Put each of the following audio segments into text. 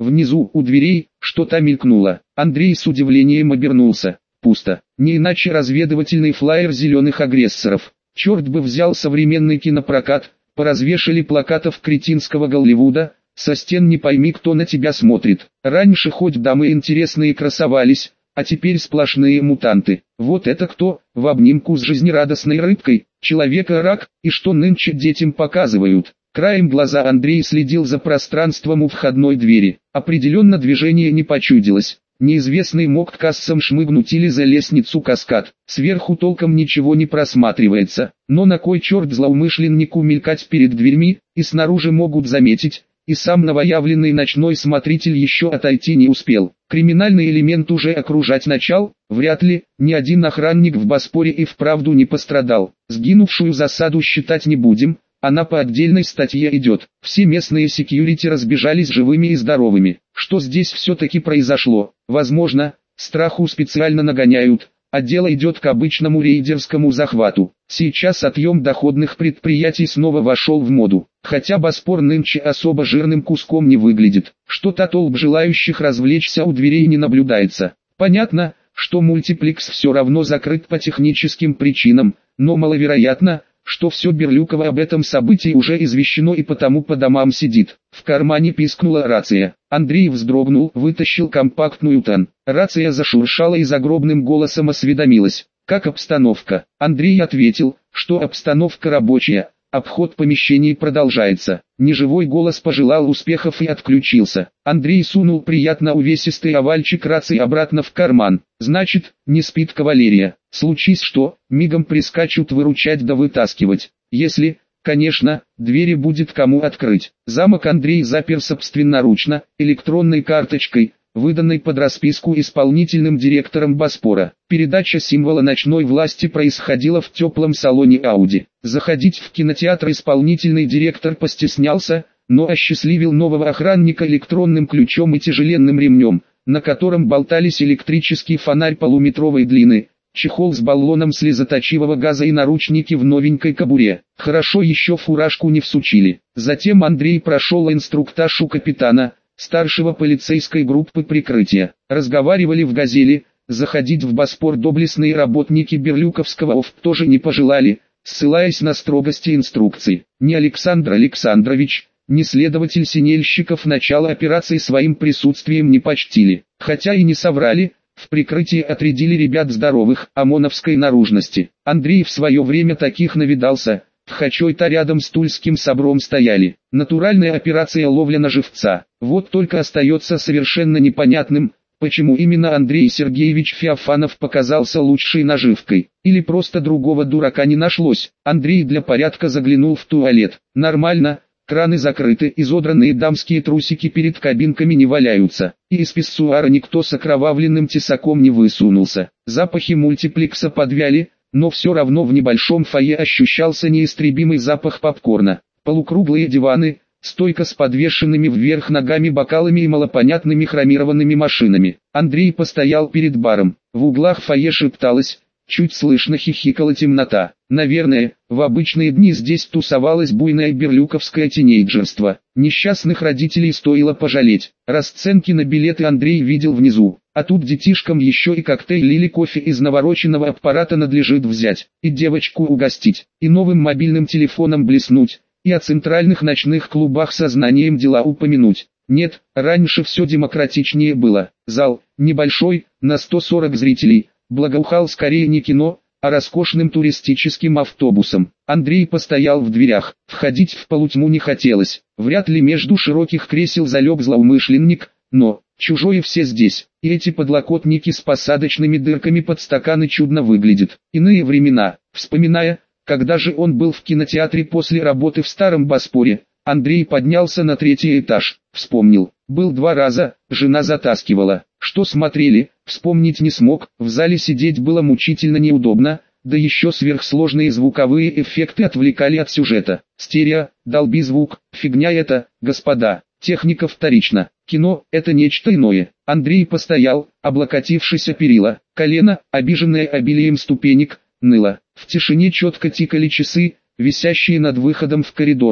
Внизу, у дверей, что-то мелькнуло. Андрей с удивлением обернулся. Пусто. Не иначе разведывательный флаер зеленых агрессоров. Черт бы взял современный кинопрокат, поразвешали плакатов кретинского Голливуда, со стен не пойми кто на тебя смотрит. Раньше хоть дамы интересные красовались, а теперь сплошные мутанты. Вот это кто, в обнимку с жизнерадостной рыбкой, человека-рак, и что нынче детям показывают. Краем глаза Андрей следил за пространством у входной двери. Определенно движение не почудилось. Неизвестный мог к кассам шмыгнуть или за лестницу каскад. Сверху толком ничего не просматривается. Но на кой черт злоумышленнику мелькать перед дверьми, и снаружи могут заметить, и сам новоявленный ночной смотритель еще отойти не успел. Криминальный элемент уже окружать начал, вряд ли, ни один охранник в Боспоре и вправду не пострадал. Сгинувшую засаду считать не будем. Она по отдельной статье идет. Все местные секьюрити разбежались живыми и здоровыми. Что здесь все-таки произошло? Возможно, страху специально нагоняют, а дело идет к обычному рейдерскому захвату. Сейчас отъем доходных предприятий снова вошел в моду. Хотя Боспор нынче особо жирным куском не выглядит. Что-то толп желающих развлечься у дверей не наблюдается. Понятно, что мультиплекс все равно закрыт по техническим причинам, но маловероятно, что все Берлюково об этом событии уже извещено и потому по домам сидит. В кармане пискнула рация. Андрей вздрогнул, вытащил компактную ТАН. Рация зашуршала и загробным голосом осведомилась. Как обстановка? Андрей ответил, что обстановка рабочая. Обход помещений продолжается. Неживой голос пожелал успехов и отключился. Андрей сунул приятно увесистый овальчик рации обратно в карман. Значит, не спит кавалерия. Случись что, мигом прискачут выручать да вытаскивать. Если, конечно, двери будет кому открыть. Замок Андрей запер собственноручно, электронной карточкой, выданной под расписку исполнительным директором Боспора. Передача символа ночной власти происходила в теплом салоне Ауди. Заходить в кинотеатр исполнительный директор постеснялся, но осчастливил нового охранника электронным ключом и тяжеленным ремнем, на котором болтались электрический фонарь полуметровой длины, чехол с баллоном слезоточивого газа и наручники в новенькой кобуре. Хорошо еще фуражку не всучили. Затем Андрей прошел инструктаж у капитана, старшего полицейской группы прикрытия. Разговаривали в «Газели», заходить в Боспор доблестные работники Берлюковского ОФ тоже не пожелали, ссылаясь на строгости инструкций. Ни Александр Александрович, ни следователь Синельщиков начало операции своим присутствием не почтили. Хотя и не соврали, в прикрытии отрядили ребят здоровых, ОМОНовской наружности. Андрей в свое время таких навидался. В Хачой-то рядом с Тульским собром стояли. Натуральная операция ловля на живца. Вот только остается совершенно непонятным, почему именно Андрей Сергеевич Феофанов показался лучшей наживкой. Или просто другого дурака не нашлось. Андрей для порядка заглянул в туалет. Нормально, краны закрыты, изодранные дамские трусики перед кабинками не валяются. И из писсуара никто с окровавленным тесаком не высунулся. Запахи мультиплекса подвяли. Но все равно в небольшом фойе ощущался неистребимый запах попкорна. Полукруглые диваны, стойка с подвешенными вверх ногами бокалами и малопонятными хромированными машинами. Андрей постоял перед баром. В углах фойе шепталось, чуть слышно хихикала темнота. Наверное, в обычные дни здесь тусовалось буйное берлюковское тинейджерство. Несчастных родителей стоило пожалеть. Расценки на билеты Андрей видел внизу. А тут детишкам еще и коктейль или кофе из навороченного аппарата надлежит взять, и девочку угостить, и новым мобильным телефоном блеснуть, и о центральных ночных клубах со знанием дела упомянуть. Нет, раньше все демократичнее было. Зал, небольшой, на 140 зрителей, благоухал скорее не кино, а роскошным туристическим автобусом. Андрей постоял в дверях. Входить в полутьму не хотелось. Вряд ли между широких кресел залег злоумышленник, но чужое все здесь, и эти подлокотники с посадочными дырками под стаканы чудно выглядят. Иные времена, вспоминая, когда же он был в кинотеатре после работы в старом Боспоре, Андрей поднялся на 3-й этаж, вспомнил, был 2 раза, жена затаскивала, что смотрели, вспомнить не смог, в зале сидеть было мучительно неудобно, да еще сверхсложные звуковые эффекты отвлекали от сюжета. Стерео, долби звук, фигня это, господа. Техника вторична. Кино – это нечто иное. Андрей постоял, облокотившись о перила. Колено, обиженное обилием ступенек, ныло. В тишине четко тикали часы, висящие над выходом в коридорчик.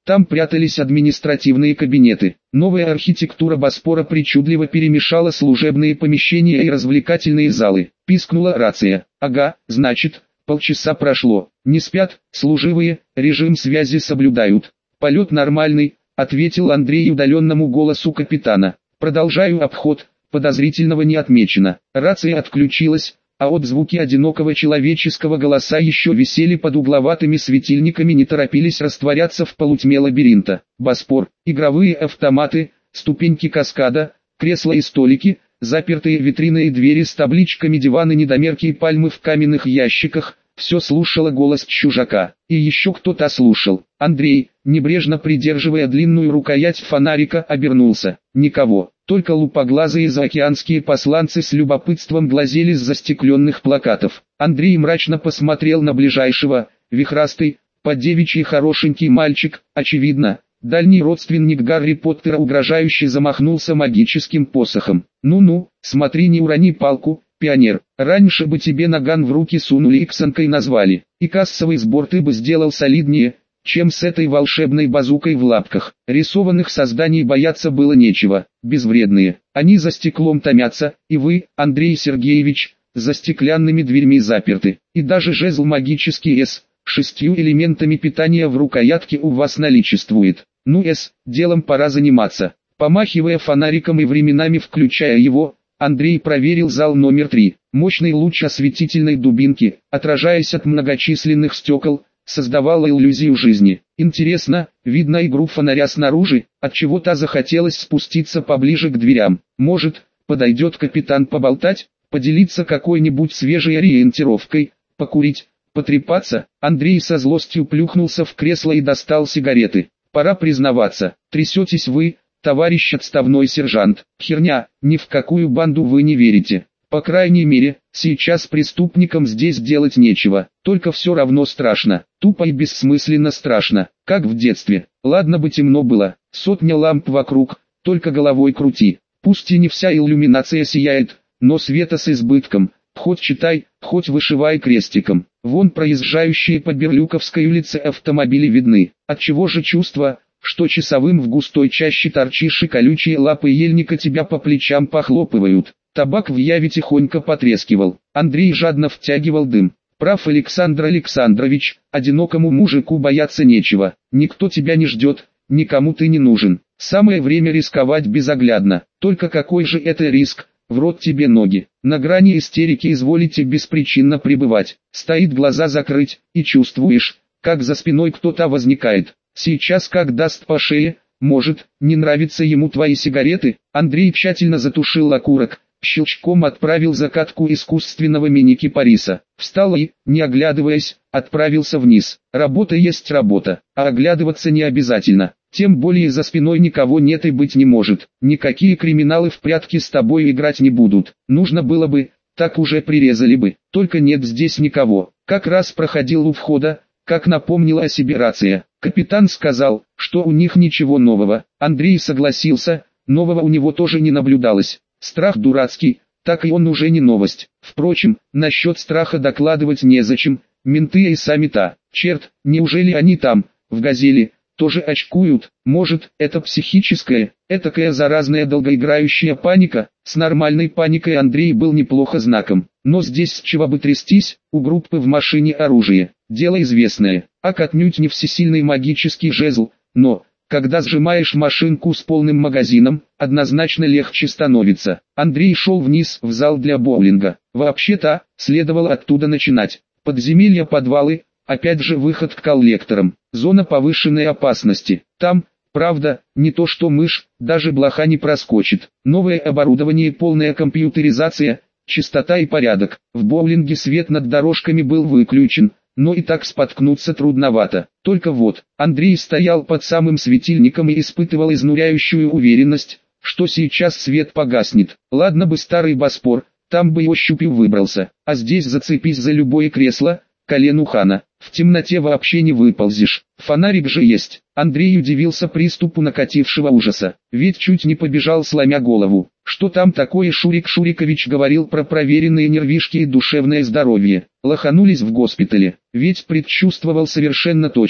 Там прятались административные кабинеты. Новая архитектура Боспора причудливо перемешала служебные помещения и развлекательные залы. Пискнула рация. Ага, значит, полчаса прошло. Не спят, служивые, режим связи соблюдают. Полет нормальный, ответил Андрей удаленному голосу капитана. Продолжаю обход, подозрительного не отмечено. Рация отключилась, а отзвуки одинокого человеческого голоса еще висели под угловатыми светильниками, не торопились растворяться в полутьме лабиринта. Боспор, игровые автоматы, ступеньки каскада, кресла и столики, запертые витрины и двери с табличками, диваны, недомерки и пальмы в каменных ящиках — все слушало голос чужака. И еще кто-то слушал. Андрей, небрежно придерживая длинную рукоять фонарика, обернулся. Никого. Только лупоглазые заокеанские посланцы с любопытством глазели с застекленных плакатов. Андрей мрачно посмотрел на ближайшего, вихрастый, по-девичьи хорошенький мальчик, очевидно, дальний родственник Гарри Поттера, угрожающе замахнулся магическим посохом. «Ну-ну, смотри, не урони палку, пионер, раньше бы тебе наган в руки сунули и ксанкой назвали, и кассовый сбор ты бы сделал солиднее, чем с этой волшебной базукой в лапках». Рисованных созданий бояться было нечего, безвредные. Они за стеклом томятся, и вы, Андрей Сергеевич, за стеклянными дверьми заперты. И даже жезл магический с 6 элементами питания в рукоятке у вас наличествует. Ну делом пора заниматься. Помахивая фонариком и временами включая его, Андрей проверил зал номер 3. Мощный луч осветительной дубинки, отражаясь от многочисленных стекол, создавала иллюзию жизни. Интересно, видно игру фонаря снаружи, отчего-то захотелось спуститься поближе к дверям. Может, подойдет капитан поболтать, поделиться какой-нибудь свежей ориентировкой, покурить, потрепаться. Андрей со злостью плюхнулся в кресло и достал сигареты. Пора признаваться, трясетесь вы, товарищ отставной сержант. Херня, ни в какую банду вы не верите. По крайней мере, сейчас преступникам здесь делать нечего, только все равно страшно, тупо и бессмысленно страшно, как в детстве. Ладно бы темно было, сотня ламп вокруг, только головой крути. Пусть и не вся иллюминация сияет, но света с избытком, хоть читай, хоть вышивай крестиком. Вон проезжающие по Берлюковской улице автомобили видны. Отчего же чувство, что часовым в густой чаще торчишь и колючие лапы ельника тебя по плечам похлопывают. Табак в яве тихонько потрескивал. Андрей жадно втягивал дым. Прав Александр Александрович, одинокому мужику бояться нечего. Никто тебя не ждет, никому ты не нужен. Самое время рисковать безоглядно. Только какой же это риск? В рот тебе ноги. На грани истерики изволите беспричинно пребывать. Стоит глаза закрыть, и чувствуешь, как за спиной кто-то возникает. Сейчас как даст по шее, может, не нравятся ему твои сигареты. Андрей тщательно затушил окурок, щелчком отправил закатку искусственного мини-кипариса. Встал и, не оглядываясь, отправился вниз. Работа есть работа, а оглядываться не обязательно. Тем более за спиной никого нет и быть не может. Никакие криминалы в прятки с тобой играть не будут. Нужно было бы, так уже прирезали бы. Только нет здесь никого. Как раз проходил у входа, как напомнила о себе рация. Капитан сказал, что у них ничего нового. Андрей согласился, нового у него тоже не наблюдалось. Страх дурацкий, так и он уже не новость. Впрочем, насчет страха докладывать незачем, менты и сами-то. Черт, неужели они там, в «Газели», тоже очкуют? Может, это психическая, этакая заразная долгоиграющая паника? С нормальной паникой Андрей был неплохо знаком. Но здесь с чего бы трястись, у группы в машине оружие. Дело известное, отнюдь не всесильный магический жезл, но, когда сжимаешь машинку с полным магазином, однозначно легче становится. Андрей шел вниз в зал для боулинга. Вообще-то, следовало оттуда начинать. Подземелья, подвалы, опять же выход к коллекторам. Зона повышенной опасности. Там, правда, не то что мышь, даже блоха не проскочит. Новое оборудование, полная компьютеризация, чистота и порядок. В боулинге свет над дорожками был выключен, но и так споткнуться трудновато. Только вот, Андрей стоял под самым светильником и испытывал изнуряющую уверенность, что сейчас свет погаснет. Ладно бы старый Боспор, там бы и ощупью выбрался, а здесь зацепись за любое кресло, колен хана. В темноте вообще не выползешь. Фонарик же есть. Андрей удивился приступу накатившего ужаса. Ведь чуть не побежал, сломя голову. Что там такое? Шурик Шурикович говорил про проверенные нервишки и душевное здоровье. Лоханулись в госпитале. Ведь предчувствовал совершенно точно,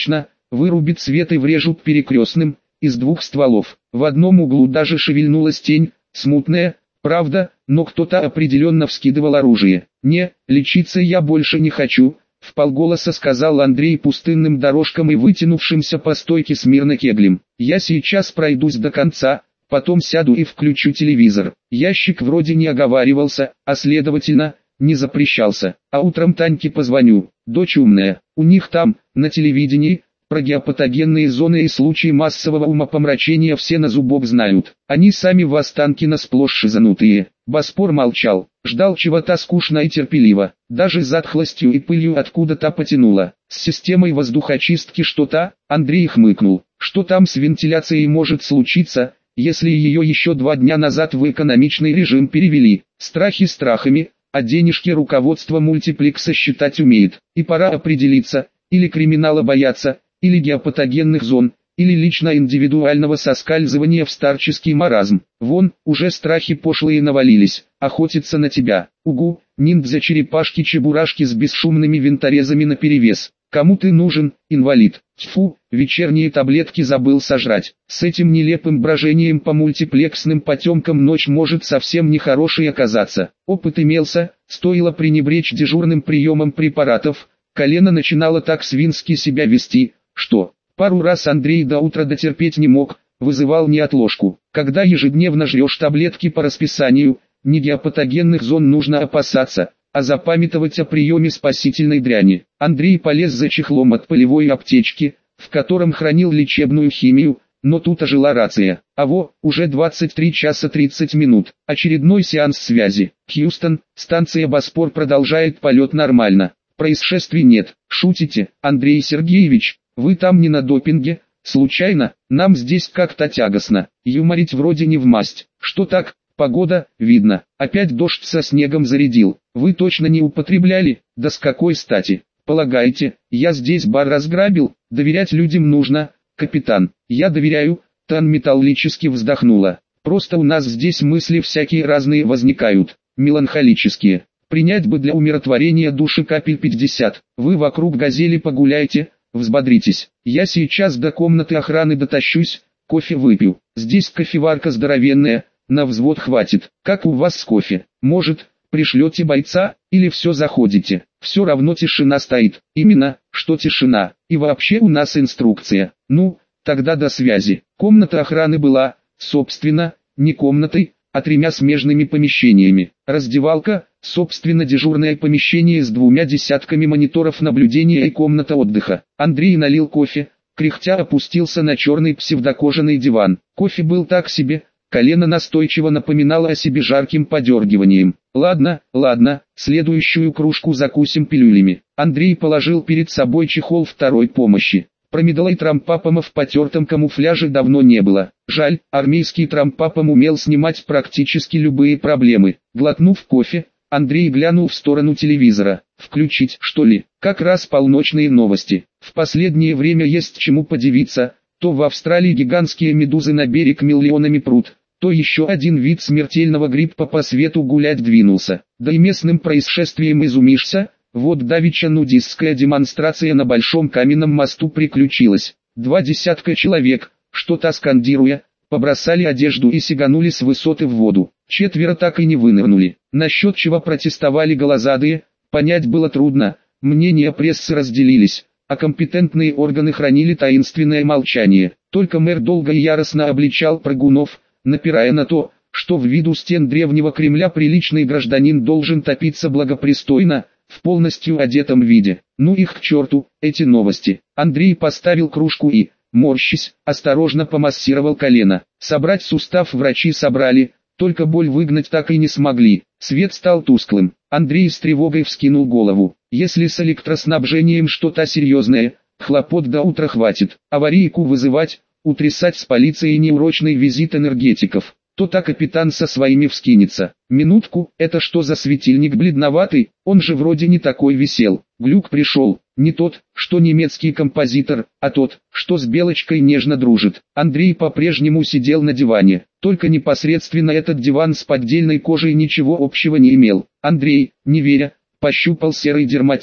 вырубит свет и врежут перекрестным, из двух стволов. В одном углу даже шевельнулась тень, смутная, правда, но кто-то определенно вскидывал оружие. «Не, лечиться я больше не хочу», — вполголоса сказал Андрей пустынным дорожкам и вытянувшимся по стойке смирно кеглем. «Я сейчас пройдусь до конца, потом сяду и включу телевизор». Ящик вроде не оговаривался, а следовательно, не запрещался. «А утром Таньке позвоню, дочь умная, у них там, на телевидении, про геопатогенные зоны и случаи массового умопомрачения все на зубок знают. Они сами в Останкино сплошь шизанутые». Боспор молчал, ждал чего-то скучно и терпеливо. Даже затхлостью и пылью откуда-то потянуло. С системой воздухочистки что-то, Андрей хмыкнул. Что там с вентиляцией может случиться, если ее еще 2 дня назад в экономичный режим перевели? Страхи страхами, а денежки руководство мультиплекса считать умеет. И пора определиться, или криминала бояться, или геопатогенных зон, или лично индивидуального соскальзывания в старческий маразм. Вон, уже страхи пошлые навалились, охотятся на тебя. Угу, ниндзя-черепашки-чебурашки с бесшумными винторезами наперевес. Кому ты нужен, инвалид? Тьфу, вечерние таблетки забыл сожрать. С этим нелепым брожением по мультиплексным потемкам ночь может совсем нехорошей оказаться. Опыт имелся, стоило пренебречь дежурным приемом препаратов, колено начинало так свински себя вести, что пару раз Андрей до утра дотерпеть не мог, вызывал неотложку. Когда ежедневно жрешь таблетки по расписанию, не геопатогенных зон нужно опасаться, а запамятовать о приеме спасительной дряни. Андрей полез за чехлом от полевой аптечки, в котором хранил лечебную химию, но тут ожила рация. Уже 23 часа 30 минут. Очередной сеанс связи. Хьюстон, станция Боспор продолжает полет нормально. Происшествий нет. Шутите, Андрей Сергеевич? Вы там не на допинге? Случайно? Нам здесь как-то тягостно. Юморить вроде не вмасть. Что так? Погода, видно. Опять дождь со снегом зарядил. Вы точно не употребляли? Да с какой стати? Полагаете, я здесь бар разграбил? Доверять людям нужно, капитан. Я доверяю. Тан металлически вздохнула. Просто у нас здесь мысли всякие разные возникают. Меланхолические. Принять бы для умиротворения души капель 50. Вы вокруг газели погуляйте. Взбодритесь. Я сейчас до комнаты охраны дотащусь, кофе выпью. Здесь кофеварка здоровенная, на взвод хватит. Как у вас с кофе? Может, пришлете бойца, или все заходите? Все равно тишина стоит. Именно, что тишина. И вообще у нас инструкция. Ну, тогда до связи. Комната охраны была, собственно, не комнатой, а 3 смежными помещениями. Раздевалка, собственно дежурное помещение с 2 десятками мониторов наблюдения и комната отдыха. Андрей налил кофе, кряхтя опустился на черный псевдокожаный диван. Кофе был так себе, колено настойчиво напоминало о себе жарким подергиванием. Ладно, следующую кружку закусим пилюлями. Андрей положил перед собой чехол второй помощи. Промедолай трампапома в потертом камуфляже давно не было. Жаль, армейский трампапом умел снимать практически любые проблемы. Глотнув кофе, Андрей глянул в сторону телевизора. Включить, что ли? Как раз полночные новости. В последнее время есть чему подивиться. То в Австралии гигантские медузы на берег миллионами прут, то еще один вид смертельного гриппа по свету гулять двинулся. Да и местным происшествием изумишься. Вот давеча нудистская демонстрация на Большом каменном мосту приключилась. 20 человек, что-то скандируя, побросали одежду и сиганули с высоты в воду. 4 так и не вынырнули. Насчет чего протестовали голозадые, понять было трудно. Мнения прессы разделились, а компетентные органы хранили таинственное молчание. Только мэр долго и яростно обличал прыгунов, напирая на то, что в виду стен древнего Кремля приличный гражданин должен топиться благопристойно, в полностью одетом виде. Ну их к черту, эти новости. Андрей поставил кружку и, морщись, осторожно помассировал колено. Собрать сустав врачи собрали, только боль выгнать так и не смогли. Свет стал тусклым. Андрей с тревогой вскинул голову. Если с электроснабжением что-то серьезное, хлопот до утра хватит. Аварийку вызывать, утрясать с полицией неурочный визит энергетиков. То-то капитан со своими вскинется. Минутку, это что за светильник бледноватый, он же вроде не такой висел. Глюк пришел, не тот, что немецкий композитор, а тот, что с Белочкой нежно дружит. Андрей по-прежнему сидел на диване, только непосредственно этот диван с поддельной кожей ничего общего не имел. Андрей, не веря, пощупал серый дерматин.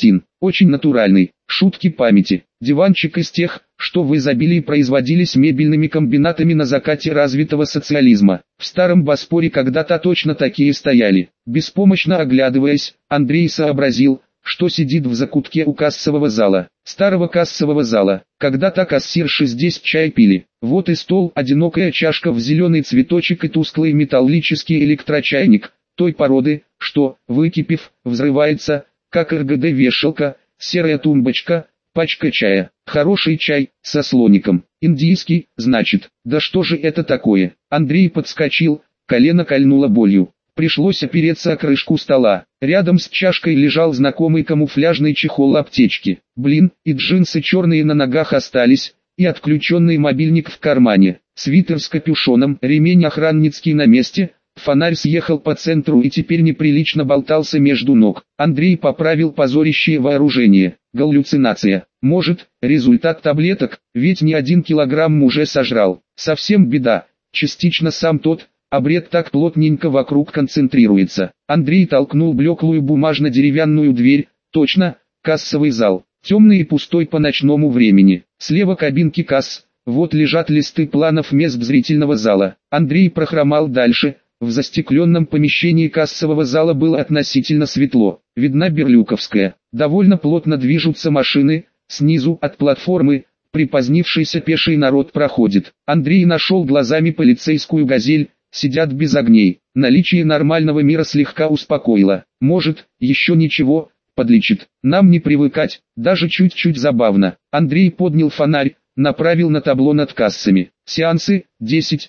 очень натуральный, шутки памяти. Диванчик из тех, что в изобилии производились мебельными комбинатами на закате развитого социализма. В старом Боспоре когда-то точно такие стояли. Беспомощно оглядываясь, Андрей сообразил, что сидит в закутке у кассового зала. Старого кассового зала. Когда-то кассирши здесь чай пили. Вот и стол, одинокая чашка в зеленый цветочек и тусклый металлический электрочайник, той породы, что, выкипев, взрывается, как РГД-вешалка, серая тумбочка, пачка чая, хороший чай, со слоником, индийский, значит, да что же это такое? Андрей подскочил, колено кольнуло болью. Пришлось опереться о крышку стола. Рядом с чашкой лежал знакомый камуфляжный чехол аптечки. Блин, и джинсы черные на ногах остались, и отключенный мобильник в кармане. Свитер с капюшоном, ремень охранницкий на месте, фонарь съехал по центру и теперь неприлично болтался между ног. Андрей поправил позорящее вооружение. Галлюцинация. Может, результат таблеток, ведь не 1 килограмм уже сожрал. Совсем беда. Частично сам тот, а бред так плотненько вокруг концентрируется. Андрей толкнул блеклую бумажно-деревянную дверь. Точно, кассовый зал. Темный и пустой по ночному времени. Слева кабинки касс. Вот лежат листы планов мест зрительного зала. Андрей прохромал дальше. В застекленном помещении кассового зала было относительно светло. Видна Берлюковская. Довольно плотно движутся машины. Снизу, от платформы, припозднившийся пеший народ проходит. Андрей нашел глазами полицейскую «Газель». Сидят без огней. Наличие нормального мира слегка успокоило. Может, еще ничего, подлечит. Нам не привыкать, даже чуть-чуть забавно. Андрей поднял фонарь, направил на табло над кассами. Сеансы 10,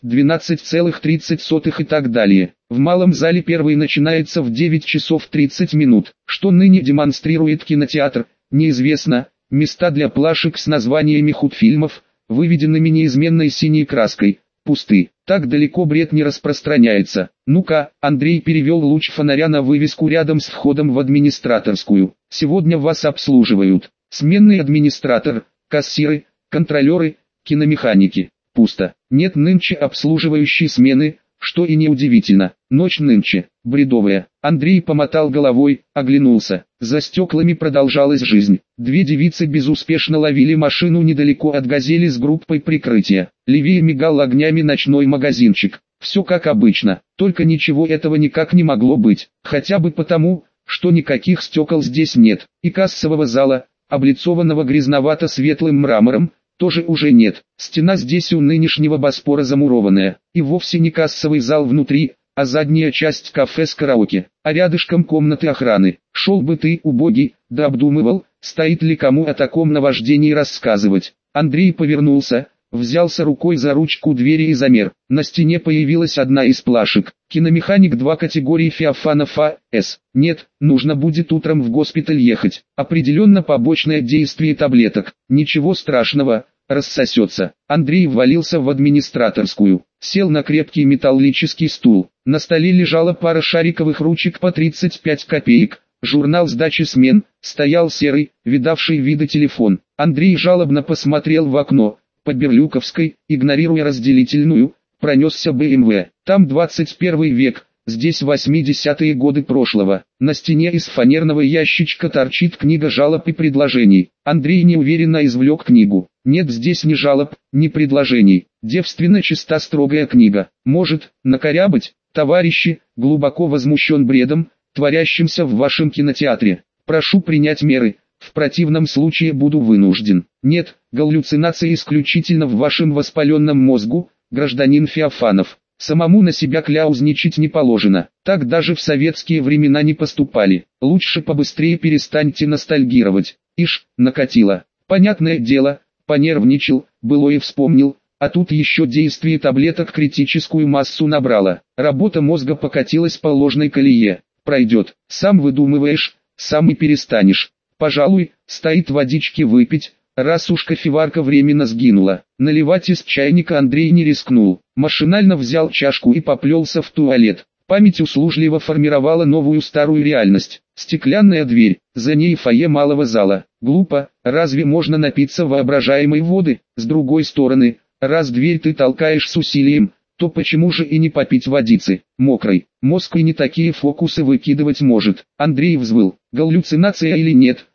12,30 и так далее. В малом зале первый начинается в 9 часов 30 минут. Что ныне демонстрирует кинотеатр, неизвестно. Места для плашек с названиями худфильмов, выведенными неизменной синей краской, пусты. Так далеко бред не распространяется. Ну-ка, Андрей перевел луч фонаря на вывеску рядом с входом в администраторскую. Сегодня вас обслуживают. Сменный администратор, кассиры, контролеры, киномеханики. Пусто. Нет нынче обслуживающей смены, что и неудивительно. Ночь нынче, бредовая. Андрей помотал головой, оглянулся. За стеклами продолжалась жизнь. Две девицы безуспешно ловили машину недалеко от «Газели» с группой прикрытия. Левее мигал огнями ночной магазинчик. Все как обычно, только ничего этого никак не могло быть. Хотя бы потому, что никаких стекол здесь нет. И кассового зала, облицованного грязновато-светлым мрамором, тоже уже нет. Стена здесь у нынешнего Боспора замурованная. И вовсе не кассовый зал внутри, а задняя часть кафе с караоке. А рядышком комнаты охраны. Шел бы ты, убогий, да обдумывал, стоит ли кому о таком наваждении рассказывать. Андрей повернулся, взялся рукой за ручку двери и замер. На стене появилась одна из плашек. Киномеханик 2 категории Феофанов А.С. Нет, нужно будет утром в госпиталь ехать. Определенно побочное действие таблеток. Ничего страшного, рассосется. Андрей ввалился в администраторскую. Сел на крепкий металлический стул. На столе лежала пара шариковых ручек по 35 копеек. Журнал сдачи смен, стоял серый, видавший виды телефон. Андрей жалобно посмотрел в окно. По Берлюковской, игнорируя разделительную, пронесся БМВ. Там 21 век, здесь 80-е годы прошлого. На стене из фанерного ящичка торчит книга жалоб и предложений. Андрей неуверенно извлек книгу. Нет здесь ни жалоб, ни предложений. Девственно чиста строгая книга. Может, накорябать, товарищи, глубоко возмущен бредом, творящимся в вашем кинотеатре. Прошу принять меры. В противном случае буду вынужден. Нет, галлюцинации исключительно в вашем воспаленном мозгу, гражданин Феофанов. Самому на себя кляузничать не положено. Так даже в советские времена не поступали. Лучше побыстрее перестаньте ностальгировать. Ишь, накатило. Понятное дело, понервничал, былое вспомнил, а тут еще действие таблеток критическую массу набрало. Работа мозга покатилась по ложной колее. Пройдет. Сам выдумываешь, сам и перестанешь. Пожалуй, стоит водички выпить, раз уж кофеварка временно сгинула. Наливать из чайника Андрей не рискнул. Машинально взял чашку и поплелся в туалет. Память услужливо формировала новую старую реальность. Стеклянная дверь, за ней фойе малого зала. Глупо, разве можно напиться воображаемой воды? С другой стороны, раз дверь ты толкаешь с усилием, то почему же и не попить водицы, мокрой? Мозг и не такие фокусы выкидывать может. Андрей взвыл. Галлюцинация или нет,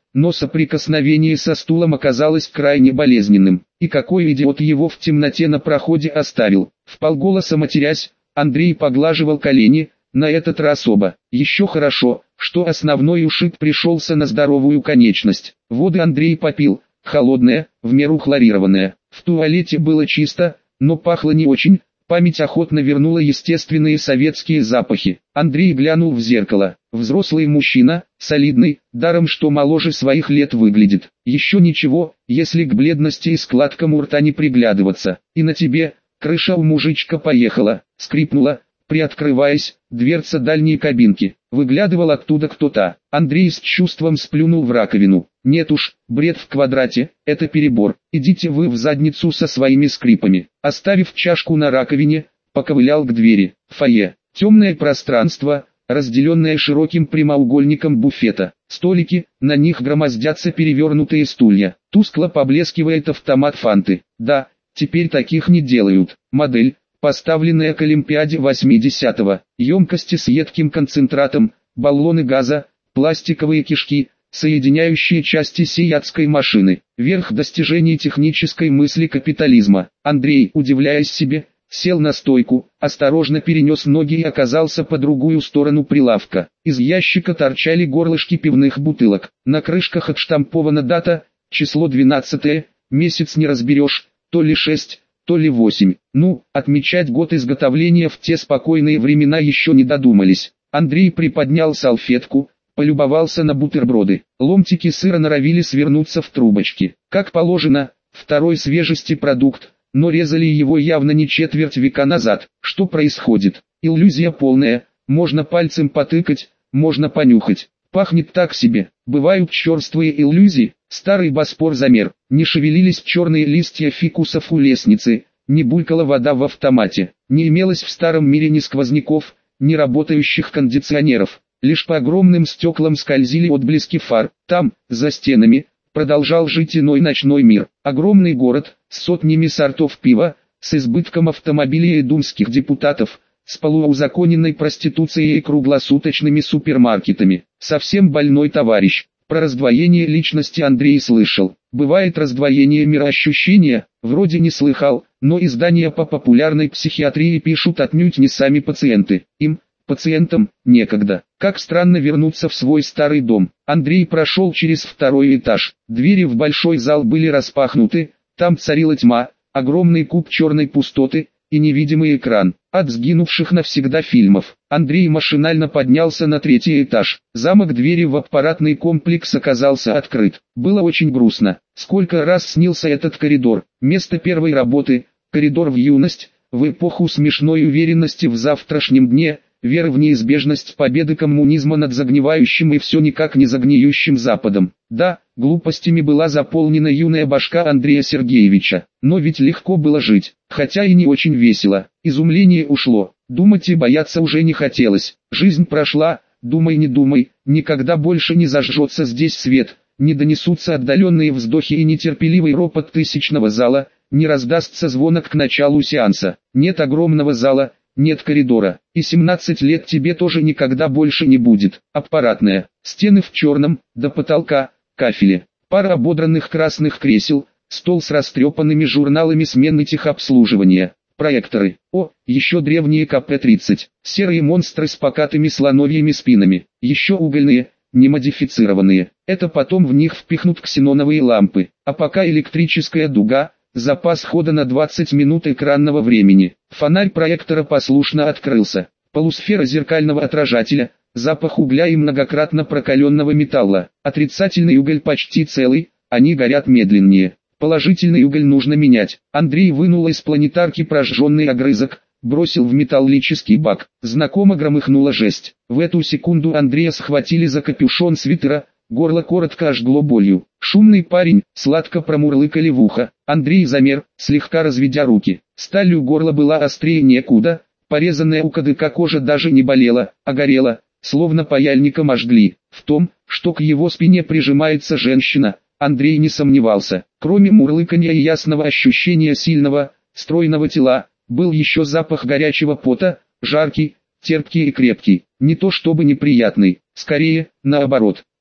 но соприкосновение со стулом оказалось крайне болезненным. И какой идиот его в темноте на проходе оставил? Вполголоса матерясь, Андрей поглаживал колени, на этот раз оба. Еще хорошо, что основной ушиб пришелся на здоровую конечность. Воды Андрей попил, холодная, в меру хлорированная. В туалете было чисто, но пахло не очень. Память охотно вернула естественные советские запахи. Андрей глянул в зеркало. Взрослый мужчина, солидный, даром что моложе своих лет выглядит. Еще ничего, если к бледности и складкам у рта не приглядываться. И на тебе, крыша у мужичка поехала, скрипнула, приоткрываясь, дверца дальней кабинки. Выглядывал оттуда кто-то. Андрей с чувством сплюнул в раковину. Нет уж, бред в квадрате, это перебор. Идите вы в задницу со своими скрипами. Оставив чашку на раковине, поковылял к двери. Фойе. Темное пространство, разделенное широким прямоугольником буфета. Столики, на них громоздятся перевернутые стулья. Тускло поблескивает автомат фанты. Да, теперь таких не делают. Модель, поставленная к Олимпиаде 80-го. Емкости с едким концентратом, баллоны газа, пластиковые кишки, соединяющие части сей адской машины. Верх достижений технической мысли капитализма. Андрей, удивляясь себе, сел на стойку, осторожно перенес ноги и оказался по другую сторону прилавка. Из ящика торчали горлышки пивных бутылок. На крышках отштампована дата, число 12, месяц не разберешь, то ли 6, то ли 8. Ну, отмечать год изготовления в те спокойные времена еще не додумались. Андрей приподнял салфетку, полюбовался на бутерброды. Ломтики сыра норовили свернуться в трубочки. Как положено, второй свежести продукт, но резали его явно не четверть века назад. Что происходит? Иллюзия полная, можно пальцем потыкать, можно понюхать. Пахнет так себе. Бывают черствые иллюзии. Старый Боспор замер. Не шевелились черные листья фикусов у лестницы, не булькала вода в автомате. Не имелось в старом мире ни сквозняков, ни работающих кондиционеров. Лишь по огромным стеклам скользили отблески фар. Там, за стенами, продолжал жить иной ночной мир. Огромный город, с сотнями сортов пива, с избытком автомобилей и думских депутатов, с полуузаконенной проституцией и круглосуточными супермаркетами. Совсем больной товарищ. Про раздвоение личности Андрей слышал. Бывает раздвоение мироощущения, вроде не слыхал, но издания по популярной психиатрии пишут отнюдь не сами пациенты. Им, пациентам, некогда. Как странно вернуться в свой старый дом. Андрей прошел через второй этаж. Двери в большой зал были распахнуты, там царила тьма, огромный куб черной пустоты и невидимый экран от сгинувших навсегда фильмов. Андрей машинально поднялся на третий этаж. Замок двери в аппаратный комплекс оказался открыт. Было очень грустно. Сколько раз снился этот коридор. Место первой работы, коридор в юность, в эпоху смешной уверенности в завтрашнем дне, веры в неизбежность победы коммунизма над загнивающим и все никак не загниющим Западом. Да, глупостями была заполнена юная башка Андрея Сергеевича, но ведь легко было жить, хотя и не очень весело. Изумление ушло, думать и бояться уже не хотелось. Жизнь прошла, думай не думай, никогда больше не зажжется здесь свет, не донесутся отдаленные вздохи и нетерпеливый ропот тысячного зала, не раздастся звонок к началу сеанса. Нет огромного зала, нет коридора, и 17 лет тебе тоже никогда больше не будет. Аппаратная, стены в черном, до потолка, кафели, пара ободранных красных кресел, стол с растрепанными журналами смены техобслуживания, проекторы. О, еще древние КП-30, серые монстры с покатыми слоновьими спинами, еще угольные, не модифицированные. Это потом в них впихнут ксеноновые лампы, а пока электрическая дуга. Запас хода на 20 минут экранного времени. Фонарь проектора послушно открылся. Полусфера зеркального отражателя, запах угля и многократно прокаленного металла. Отрицательный уголь почти целый, они горят медленнее. Положительный уголь нужно менять. Андрей вынул из планетарки прожженный огрызок, бросил в металлический бак. Знакомо громыхнула жесть. В эту секунду Андрея схватили за капюшон свитера. Горло коротко ожгло болью. Шумный парень, сладко промурлыкали в ухо. Андрей замер, слегка разведя руки. Сталь у горла была острее некуда, порезанная у кадыка кожа даже не болела, а горела, словно паяльником ожгли. В том, что к его спине прижимается женщина, Андрей не сомневался. Кроме мурлыканья и ясного ощущения сильного, стройного тела, был еще запах горячего пота, жаркий, терпкий и крепкий. Не то чтобы неприятный, скорее, наоборот.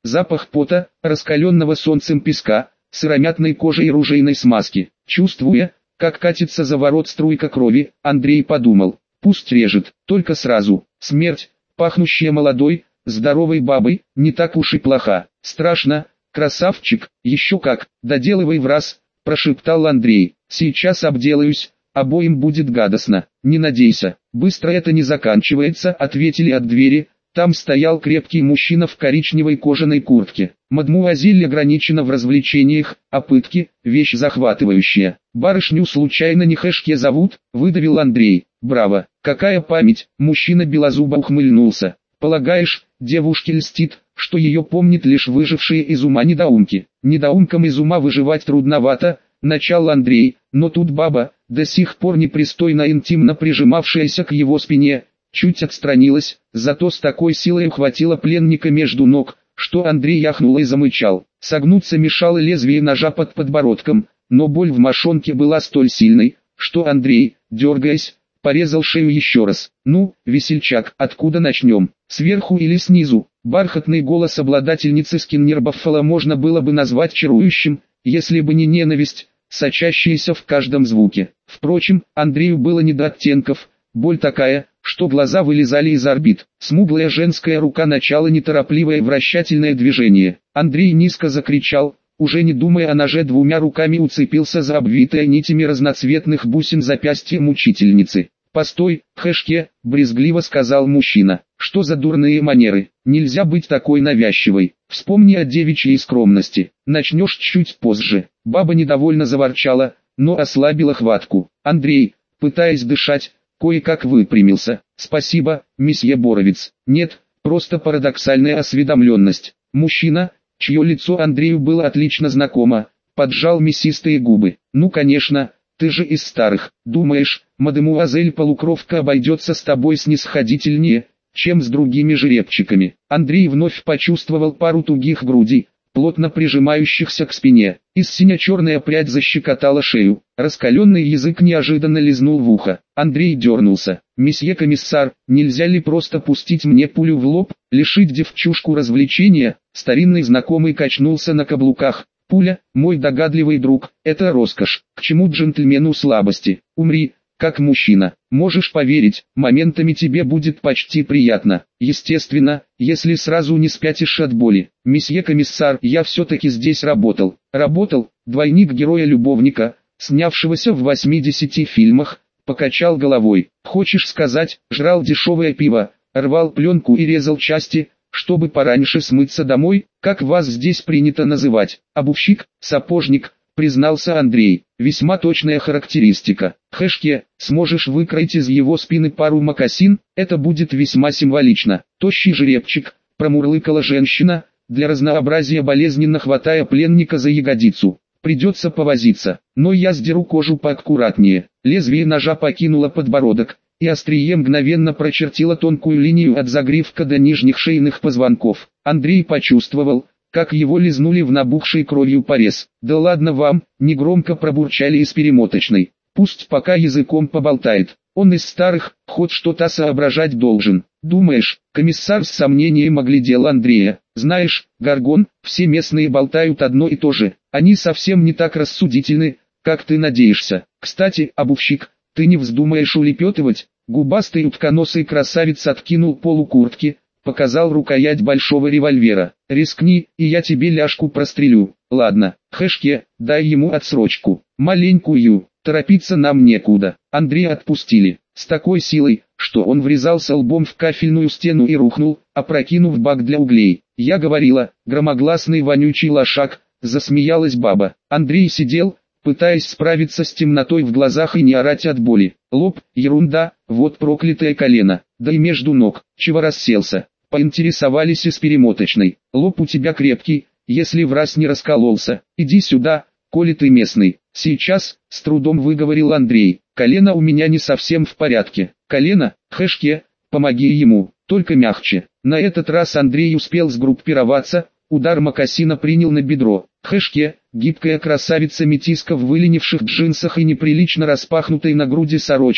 запах пота, раскаленного солнцем песка, сыромятной кожи и ружейной смазки. Чувствуя, как катится за ворот струйка крови, Андрей подумал, пусть режет, только сразу. Смерть, пахнущая молодой, здоровой бабой, не так уж и плоха. Страшно, красавчик, еще как, доделывай в раз, прошептал Андрей. Сейчас обделаюсь, обоим будет гадостно. Не надейся, быстро это не заканчивается, ответили от двери. Там стоял крепкий мужчина в коричневой кожаной куртке. Мадмуазель ограничена в развлечениях, а пытки – вещь захватывающая. Барышню случайно не Хэшке зовут, выдавил Андрей. Браво, какая память, мужчина белозубо ухмыльнулся. Полагаешь, девушке льстит, что ее помнит лишь выжившие из ума недоумки. Недоумкам из ума выживать трудновато, начал Андрей, но тут баба, до сих пор непристойно интимно прижимавшаяся к его спине, чуть отстранилась, зато с такой силой ухватила пленника между ног, что Андрей яхнул и замычал. Согнуться мешало лезвие ножа под подбородком, но боль в мошонке была столь сильной, что Андрей, дергаясь, порезал шею еще раз. «Ну, весельчак, откуда начнем? Сверху или снизу?» Бархатный голос обладательницы скиннербаффала можно было бы назвать чарующим, если бы не ненависть, сочащаяся в каждом звуке. Впрочем, Андрею было не до оттенков, боль такая, что глаза вылезали из орбит. Смуглая женская рука начала неторопливое вращательное движение. Андрей низко закричал, уже не думая о ноже, двумя руками уцепился за обвитое нитями разноцветных бусин запястье мучительницы. «Постой, Хэшке», — брезгливо сказал мужчина, — «что за дурные манеры, нельзя быть такой навязчивой, вспомни о девичьей скромности, начнешь чуть позже». Баба недовольно заворчала, но ослабила хватку. Андрей, пытаясь дышать, кое-как выпрямился. «Спасибо, месье Боровец». «Нет, просто парадоксальная осведомленность». Мужчина, чье лицо Андрею было отлично знакомо, поджал мясистые губы. «Ну конечно, ты же из старых. Думаешь, мадемуазель полукровка обойдется с тобой снисходительнее, чем с другими жеребчиками?» Андрей вновь почувствовал пару тугих грудей, плотно прижимающихся к спине. Из сине-черная прядь защекотала шею. Раскаленный язык неожиданно лизнул в ухо. Андрей дернулся. «Месье комиссар, нельзя ли просто пустить мне пулю в лоб, лишить девчушку развлечения?» Старинный знакомый качнулся на каблуках. «Пуля, мой догадливый друг, это роскошь. К чему джентльмену слабости? Умри, как мужчина. Можешь поверить, моментами тебе будет почти приятно. Естественно, если сразу не спятишь от боли. Месье комиссар, я все-таки здесь работал. Работал, двойник героя-любовника, снявшегося в 80 фильмах, покачал головой. Хочешь сказать, жрал дешевое пиво, рвал пленку и резал части, чтобы пораньше смыться домой, как вас здесь принято называть? Обувщик, сапожник, признался Андрей. Весьма точная характеристика. Хэшке, сможешь выкроить из его спины пару мокасин, это будет весьма символично. Тощий жеребчик, промурлыкала женщина, для разнообразия болезненно хватая пленника за ягодицу. Придется повозиться, но я сдеру кожу поаккуратнее. Лезвие ножа покинуло подбородок, и острие мгновенно прочертило тонкую линию от загривка до нижних шейных позвонков. Андрей почувствовал, как его лизнули в набухший кровью порез. «Да ладно вам», — негромко пробурчали из перемоточной. «Пусть пока языком поболтает. Он из старых, хоть что-то соображать должен». «Думаешь?» — комиссар с сомнением оглядел Андрея. «Знаешь, Горгон, все местные болтают одно и то же. Они совсем не так рассудительны, как ты надеешься. Кстати, обувщик, ты не вздумаешь улепетывать?» Губастый утконосый красавец откинул полу куртки, показал рукоять большого револьвера. «Рискни, и я тебе ляжку прострелю». «Ладно, Хэшке, дай ему отсрочку. Маленькую, торопиться нам некуда». Андрея отпустили, с такой силой, что он врезался лбом в кафельную стену и рухнул, опрокинув бак для углей. «Я говорила, громогласный вонючий лошак», — засмеялась баба. Андрей сидел, пытаясь справиться с темнотой в глазах и не орать от боли. Лоб, ерунда, вот проклятое колено, да и между ног, чего расселся. Поинтересовались из перемоточной. «Лоб у тебя крепкий, если в раз не раскололся. Иди сюда, коли ты местный». «Сейчас», — с трудом выговорил Андрей, — «колено у меня не совсем в порядке». «Колено, Хэшке, помоги ему, только мягче». На этот раз Андрей успел сгруппироваться, удар мокасина принял на бедро. Хэшке, гибкая красавица-метиска в выленивших джинсах и неприлично распахнутой на груди сорочке,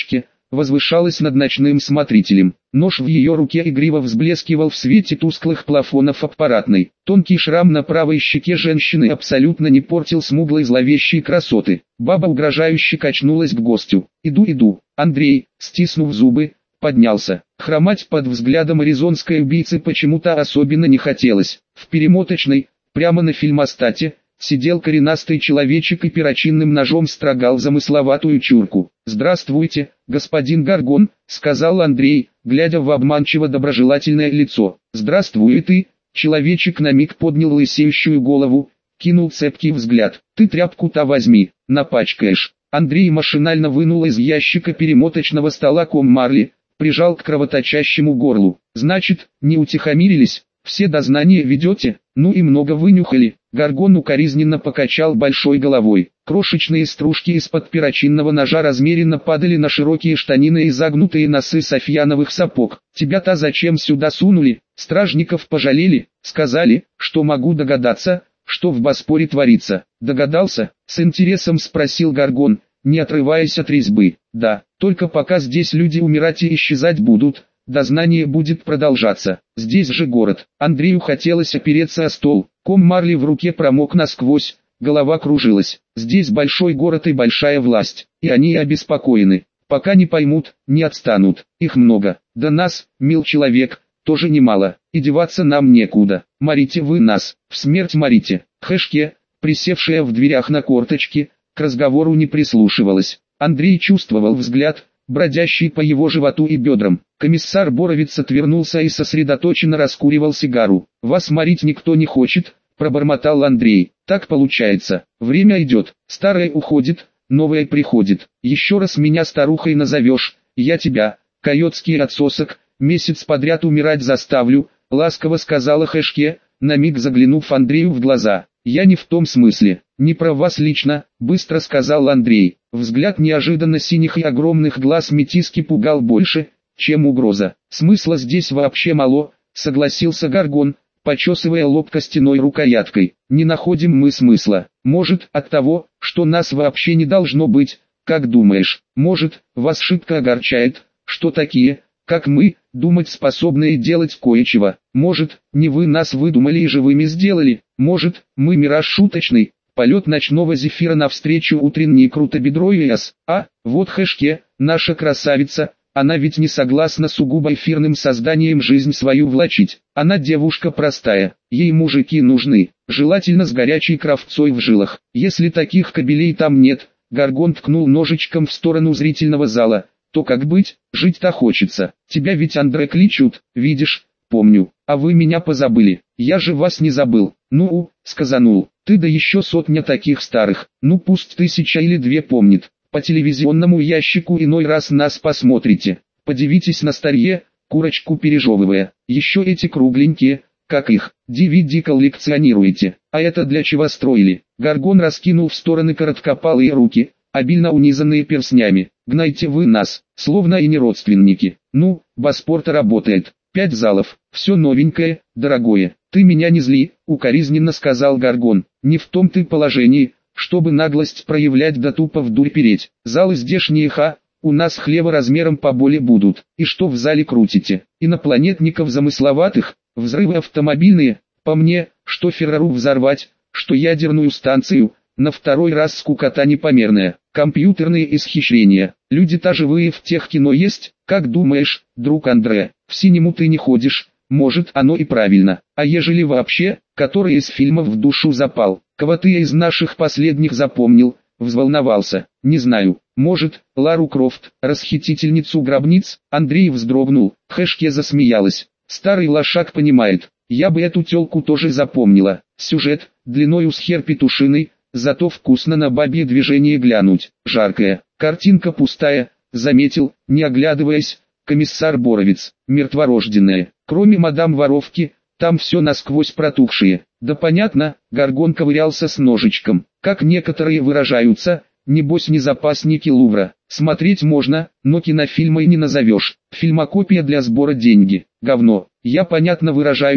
возвышалась над ночным смотрителем. Нож в ее руке игриво взблескивал в свете тусклых плафонов аппаратной. Тонкий шрам на правой щеке женщины абсолютно не портил смуглой зловещей красоты. Баба угрожающе качнулась к гостю. «Иду». Андрей, стиснув зубы, поднялся. Хромать под взглядом аризонской убийцы почему-то особенно не хотелось. В перемоточной, прямо на фильмостате, сидел коренастый человечек и перочинным ножом строгал замысловатую чурку. «Здравствуйте, господин Горгон», — сказал Андрей, глядя в обманчиво доброжелательное лицо. «Здравствуй и ты». Человечек на миг поднял лысеющую голову, кинул цепкий взгляд. «Ты тряпку-то возьми, напачкаешь». Андрей машинально вынул из ящика перемоточного стола ком марли, прижал к кровоточащему горлу. «Значит, не утихомирились? Все дознания ведете? Ну и много вынюхали». Горгон укоризненно покачал большой головой. Крошечные стружки из-под перочинного ножа размеренно падали на широкие штанины и загнутые носы софьяновых сапог. «Тебя-то зачем сюда сунули? Стражников пожалели? Сказали, что могу догадаться, что в Боспоре творится». «Догадался?» — с интересом спросил Горгон, не отрываясь от резьбы. «Да, только пока здесь люди умирать и исчезать будут, дознание будет продолжаться. Здесь же город». Андрею хотелось опереться о стол. Ком марли в руке промок насквозь, голова кружилась. Здесь большой город и большая власть, и они обеспокоены. Пока не поймут, не отстанут. Их много. Да нас, мил человек, тоже немало. И деваться нам некуда. Морите вы нас, в смерть морите. Хэшке, присевшая в дверях на корточки, к разговору не прислушивалась. Андрей чувствовал взгляд, бродящий по его животу и бедрам. Комиссар Боровец отвернулся и сосредоточенно раскуривал сигару. «Вас морить никто не хочет», — пробормотал Андрей. «Так получается. Время идет, старое уходит, новое приходит. Еще раз меня старухой назовешь, я тебя, койотский отсосок, месяц подряд умирать заставлю», — ласково сказала Хэшке, на миг заглянув Андрею в глаза. «Я не в том смысле, не про вас лично», — быстро сказал Андрей. Взгляд неожиданно синих и огромных глаз метиски пугал больше, чем угроза. «Смысла здесь вообще мало», — согласился Горгон, почесывая лоб костяной рукояткой. «Не находим мы смысла. Может, от того, что нас вообще не должно быть, как думаешь? Может, вас шибко огорчает, что такие, как мы, думать способные делать кое-чего? Может, не вы нас выдумали и живыми сделали? Может, мы мираж шуточный, полет ночного зефира навстречу утренней крутобедрой ИАС? А, вот Хэшке, наша красавица, она ведь не согласна сугубо эфирным созданием жизнь свою влачить. Она девушка простая, ей мужики нужны, желательно с горячей кровцой в жилах. Если таких кобелей там нет», — Горгон ткнул ножичком в сторону зрительного зала, «то как быть, жить-то хочется. Тебя ведь Андре кличут, видишь?» «Помню, а вы меня позабыли». «Я же вас не забыл». «Ну, сказанул, ты да еще сотня таких старых, ну пусть 1000 или 2 помнит. По телевизионному ящику иной раз нас посмотрите. Подивитесь на старье, курочку пережевывая. Еще эти кругленькие, как их, DVD коллекционируете. А это для чего строили?» Горгон раскинул в стороны короткопалые руки, обильно унизанные перстнями. «Гнайте вы нас, словно и не родственники. Ну, Боспорт работает. 5 залов, все новенькое, дорогое. Ты меня не зли», — укоризненно сказал Горгон. «Не в том ты положении, чтобы наглость проявлять да тупо в дурь переть. Залы здешние у нас хлева размером поболее будут. И что в зале крутите? Инопланетников замысловатых, взрывы автомобильные, по мне, что Феррару взорвать, что ядерную станцию, на второй раз скукота непомерная. Компьютерные исхищрения, люди-то живые в тех кино есть, как думаешь, друг Андре, в синему ты не ходишь, может оно и правильно, а ежели вообще, который из фильмов в душу запал, кого ты из наших последних запомнил?» Взволновался. «Не знаю, может, Лару Крофт, расхитительницу гробниц?» Андрей вздрогнул, Хэшке засмеялась. «Старый лошак понимает, я бы эту тёлку тоже запомнила. Сюжет, длиною с хер петушиный, зато вкусно на бабье движение глянуть. Жаркая, картинка пустая», заметил, не оглядываясь, комиссар Боровец. «Мертворожденная, кроме мадам Воровки, там все насквозь протухшие». «Да понятно», Горгон ковырялся с ножичком. «Как некоторые выражаются, небось не запасники Лувра. Смотреть можно, но кинофильмой не назовешь. Фильмокопия для сбора деньги. Говно. Я понятно выражаюсь»,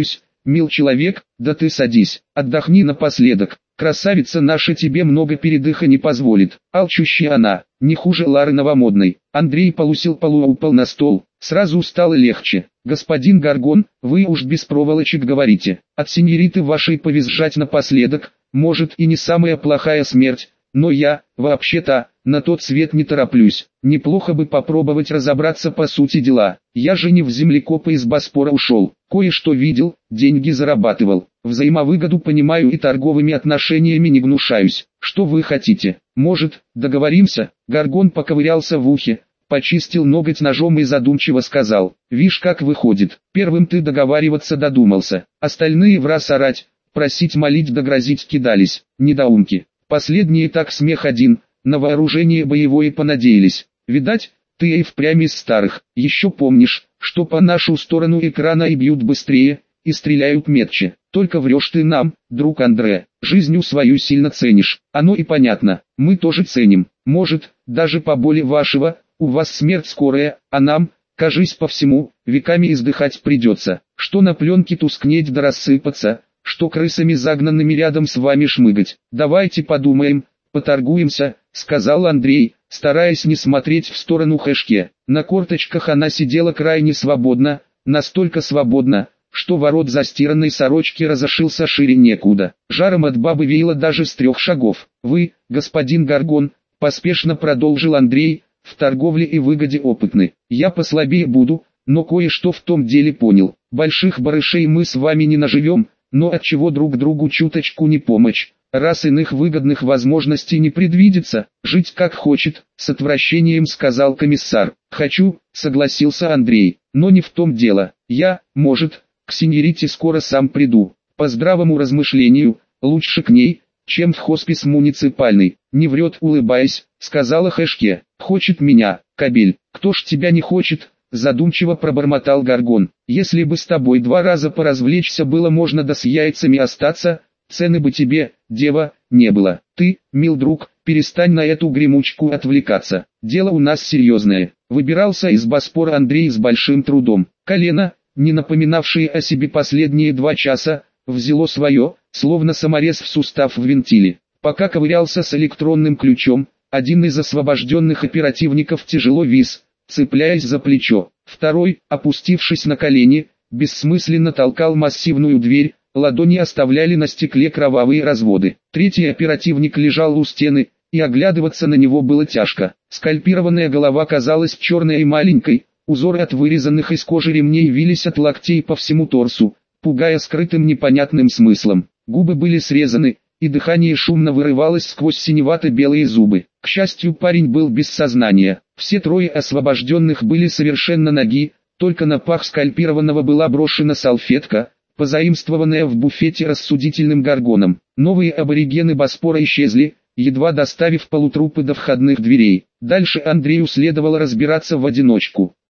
Мил человек, да ты садись, отдохни напоследок. Красавица наша тебе много передыха не позволит. Алчущая она, не хуже Лары Новомодной. Андрей упал на стол, сразу стало легче. Господин Горгон, вы уж без проволочек говорите. От сеньориты вашей повизжать напоследок, может и не самая плохая смерть, но я, вообще-то, на тот свет не тороплюсь. Неплохо бы попробовать разобраться по сути дела. Я же не в землекопы из Боспора ушел. Кое-что видел, деньги зарабатывал. Взаимовыгоду понимаю и торговыми отношениями не гнушаюсь. Что вы хотите? Может, договоримся? Горгон поковырялся в ухе, почистил ноготь ножом и задумчиво сказал. Вишь как выходит. Первым ты договариваться додумался. Остальные враз орать, просить, молить да грозить кидались. Недоумки. Последние так смех один. На вооружение боевое понадеялись. Видать, ты и впрямь из старых. Еще помнишь, что по нашу сторону экрана и бьют быстрее, и стреляют метче. Только врешь ты нам, друг Андре. Жизнью свою сильно ценишь. Оно и понятно. Мы тоже ценим. Может, даже поболе вашего, у вас смерть скорая, а нам, кажись по всему, веками издыхать придется. Что на пленке тускнеть да рассыпаться, что крысами загнанными рядом с вами шмыгать. Давайте подумаем, поторгуемся, сказал Андрей, стараясь не смотреть в сторону Хэшке. На корточках она сидела крайне свободно, настолько свободно, что ворот застиранной сорочки разошился шире некуда. Жаром от бабы веяло даже с 3 шагов. Вы, господин Горгон, поспешно продолжил Андрей, в торговле и выгоде опытны. Я послабее буду, но кое-что в том деле понял. Больших барышей мы с вами не наживем, но отчего друг другу чуточку не помочь? Раз иных выгодных возможностей не предвидится, жить как хочет, с отвращением сказал комиссар. Хочу, согласился Андрей, но не в том дело. Я, может, к сеньорите скоро сам приду. По здравому размышлению, лучше к ней, чем в хоспис муниципальный. Не врет, улыбаясь, сказала Хэшке. Хочет меня, кобель. Кто ж тебя не хочет? Задумчиво пробормотал Горгон. Если бы с тобой 2 раза поразвлечься было можно, да с яйцами остаться, цены бы тебе, дева, не было. Ты, мил друг, перестань на эту гремучку отвлекаться. Дело у нас серьезное. Выбирался из Боспора Андрей с большим трудом. Колено, не напоминавшее о себе последние 2 часа, взяло свое, словно саморез в сустав ввинтили. Пока ковырялся с электронным ключом, один из освобожденных оперативников тяжело вис, цепляясь за плечо. Второй, опустившись на колени, бессмысленно толкал массивную дверь, ладони оставляли на стекле кровавые разводы. Третий оперативник лежал у стены, и оглядываться на него было тяжко. Скальпированная голова казалась черной и маленькой, узоры от вырезанных из кожи ремней вились от локтей по всему торсу, пугая скрытым непонятным смыслом. Губы были срезаны, и дыхание шумно вырывалось сквозь синевато-белые зубы. К счастью, парень был без сознания. Все 3 освобожденных были совершенно ноги, только на пах скальпированного была брошена салфетка, позаимствованная в буфете рассудительным Горгоном. Новые аборигены Боспора исчезли, едва доставив полутрупы до входных дверей. Дальше Андрею следовало разбираться в одиночку.